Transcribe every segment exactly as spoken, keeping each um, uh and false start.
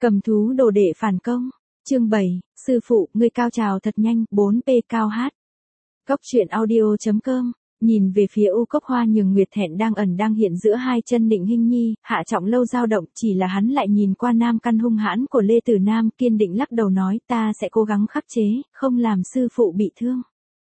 Cầm thú đồ đệ phản công. Chương bảy, sư phụ, ngươi cao trào thật nhanh, bốn p cao hát. Cốc truyện audio chấm com. Nhìn về phía U Cốc Hoa Nhường Nguyệt thẹn đang ẩn đang hiện giữa hai chân Nịnh Hinh Nhi, Hạ Trọng Lâu dao động, chỉ là hắn lại nhìn qua nam căn hung hãn của Lê Tử Nam, kiên định lắc đầu nói, ta sẽ cố gắng khắc chế, không làm sư phụ bị thương.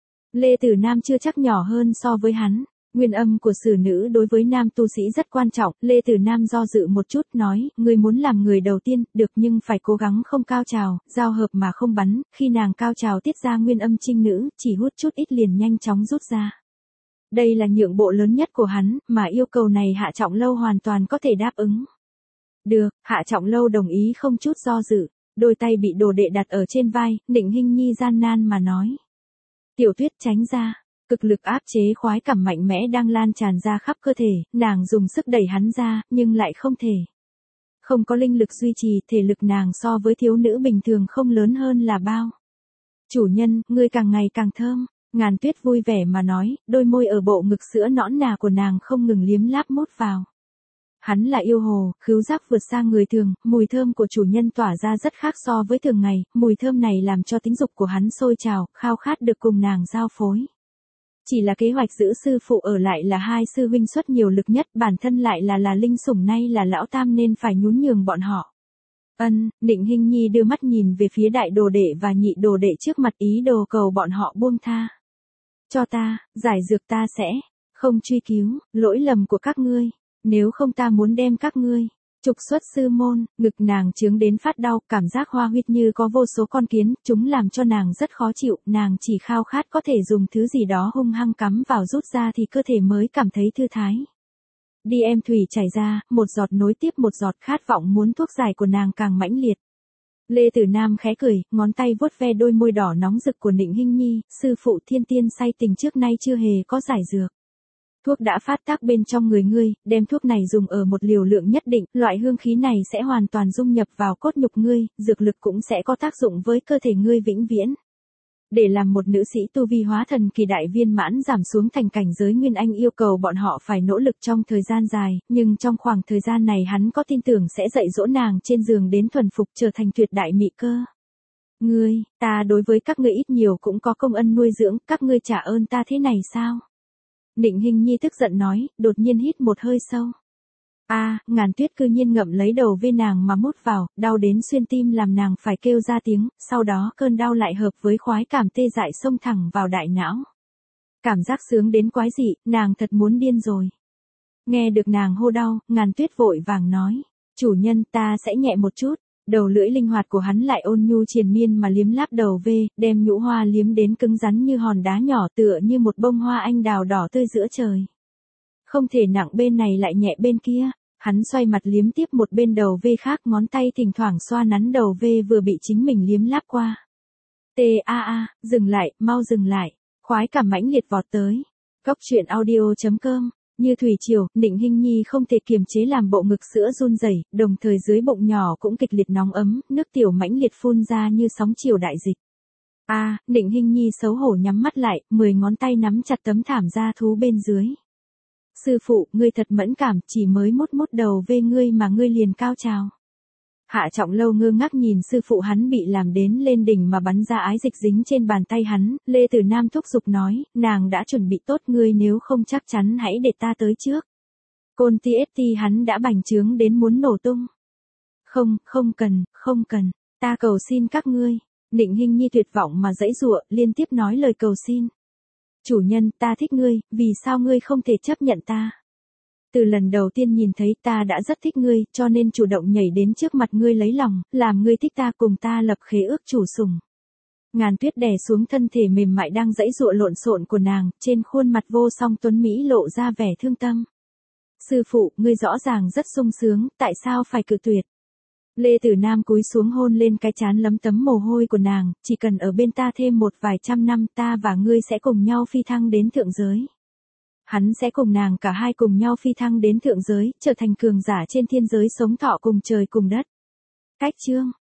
Lê Tử Nam chưa chắc nhỏ hơn so với hắn. Nguyên âm của sử nữ đối với nam tu sĩ rất quan trọng, Lê Tử Nam do dự một chút, nói, ngươi muốn làm người đầu tiên, được nhưng phải cố gắng không cao trào, giao hợp mà không bắn, khi nàng cao trào tiết ra nguyên âm trinh nữ, chỉ hút chút ít liền nhanh chóng rút ra. Đây là nhượng bộ lớn nhất của hắn, mà yêu cầu này Hạ Trọng Lâu hoàn toàn có thể đáp ứng. Được, Hạ Trọng Lâu đồng ý không chút do dự, đôi tay bị đồ đệ đặt ở trên vai, Nịnh Hinh Nhi gian nan mà nói. Tiểu Tuyết tránh ra. Cực lực áp chế khoái cảm mạnh mẽ đang lan tràn ra khắp cơ thể, nàng dùng sức đẩy hắn ra, nhưng lại không thể. Không có linh lực duy trì, thể lực nàng so với thiếu nữ bình thường không lớn hơn là bao. Chủ nhân, ngươi càng ngày càng thơm, Ngàn Tuyết vui vẻ mà nói, đôi môi ở bộ ngực sữa nõn nà của nàng không ngừng liếm láp mút vào. Hắn là yêu hồ, khứu giác vượt xa người thường, mùi thơm của chủ nhân tỏa ra rất khác so với thường ngày, mùi thơm này làm cho tính dục của hắn sôi trào, khao khát được cùng nàng giao phối. Chỉ là kế hoạch giữ sư phụ ở lại là hai sư huynh xuất nhiều lực nhất, bản thân lại là là linh sủng nay là lão tam nên phải nhún nhường bọn họ. Ân, Nịnh Hinh Nhi đưa mắt nhìn về phía đại đồ đệ và nhị đồ đệ trước mặt ý đồ cầu bọn họ buông tha. Cho ta, giải dược ta sẽ, không truy cứu, lỗi lầm của các ngươi, nếu không ta muốn đem các ngươi trục xuất sư môn. Ngực nàng chướng đến phát đau, cảm giác hoa huyết như có vô số con kiến, chúng làm cho nàng rất khó chịu, nàng chỉ khao khát có thể dùng thứ gì đó hung hăng cắm vào rút ra thì cơ thể mới cảm thấy thư thái. Đi em thủy chảy ra, một giọt nối tiếp một giọt, khát vọng muốn thuốc giải của nàng càng mãnh liệt. Lê Tử Nam khẽ cười, ngón tay vuốt ve đôi môi đỏ nóng rực của Nịnh Hinh Nhi, sư phụ thiên tiên say tình trước nay chưa hề có giải dược. Thuốc đã phát tác bên trong người ngươi, đem thuốc này dùng ở một liều lượng nhất định, loại hương khí này sẽ hoàn toàn dung nhập vào cốt nhục ngươi, dược lực cũng sẽ có tác dụng với cơ thể ngươi vĩnh viễn. Để làm một nữ sĩ tu vi hóa thần kỳ đại viên mãn giảm xuống thành cảnh giới Nguyên Anh yêu cầu bọn họ phải nỗ lực trong thời gian dài, nhưng trong khoảng thời gian này hắn có tin tưởng sẽ dạy dỗ nàng trên giường đến thuần phục trở thành tuyệt đại mỹ cơ. Ngươi, ta đối với các ngươi ít nhiều cũng có công ân nuôi dưỡng, các ngươi trả ơn ta thế này sao? Nịnh Hinh Nhi tức giận nói, đột nhiên hít một hơi sâu. A, à, Ngàn Tuyết cư nhiên ngậm lấy đầu vê nàng mà mút vào, đau đến xuyên tim làm nàng phải kêu ra tiếng, sau đó cơn đau lại hợp với khoái cảm tê dại xông thẳng vào đại não. Cảm giác sướng đến quái dị, nàng thật muốn điên rồi. Nghe được nàng hô đau, Ngàn Tuyết vội vàng nói, chủ nhân ta sẽ nhẹ một chút. Đầu lưỡi linh hoạt của hắn lại ôn nhu triền miên mà liếm láp đầu vê, đem nhũ hoa liếm đến cứng rắn như hòn đá nhỏ, tựa như một bông hoa anh đào đỏ tươi giữa trời. Không thể nặng bên này lại nhẹ bên kia, hắn xoay mặt liếm tiếp một bên đầu vê khác, ngón tay thỉnh thoảng xoa nắn đầu vê vừa bị chính mình liếm láp qua. Tê a a, dừng lại, mau dừng lại, khoái cảm mãnh liệt vọt tới. Cốc truyện audio chấm com. Như thủy triều, Nịnh Hinh Nhi không thể kiềm chế làm bộ ngực sữa run rẩy, đồng thời dưới bụng nhỏ cũng kịch liệt nóng ấm, nước tiểu mãnh liệt phun ra như sóng chiều đại dịch. A, à, Nịnh Hinh Nhi xấu hổ nhắm mắt lại, mười ngón tay nắm chặt tấm thảm da thú bên dưới. Sư phụ, ngươi thật mẫn cảm, chỉ mới mút mút đầu về ngươi mà ngươi liền cao trào. Hạ Trọng Lâu ngơ ngác nhìn sư phụ hắn bị làm đến lên đỉnh mà bắn ra ái dịch dính trên bàn tay hắn, Lê Tử Nam thúc giục nói, nàng đã chuẩn bị tốt, ngươi nếu không chắc chắn hãy để ta tới trước. Côn ti ết ti hắn đã bành trướng đến muốn nổ tung. Không, không cần, không cần, ta cầu xin các ngươi. Nịnh Hinh Nhi tuyệt vọng mà giãy giụa, liên tiếp nói lời cầu xin. Chủ nhân, ta thích ngươi, vì sao ngươi không thể chấp nhận ta? Từ lần đầu tiên nhìn thấy ta đã rất thích ngươi, cho nên chủ động nhảy đến trước mặt ngươi lấy lòng, làm ngươi thích ta, cùng ta lập khế ước chủ sủng. Ngàn Tuyết đè xuống thân thể mềm mại đang giãy giụa lộn xộn của nàng, trên khuôn mặt vô song tuấn mỹ lộ ra vẻ thương tâm. Sư phụ, ngươi rõ ràng rất sung sướng, tại sao phải cự tuyệt? Lê Tử Nam cúi xuống hôn lên cái trán lấm tấm mồ hôi của nàng, chỉ cần ở bên ta thêm một vài trăm năm, ta và ngươi sẽ cùng nhau phi thăng đến thượng giới. Hắn sẽ cùng nàng cả hai cùng nhau phi thăng đến thượng giới, trở thành cường giả trên thiên giới sống thọ cùng trời cùng đất. Cách chương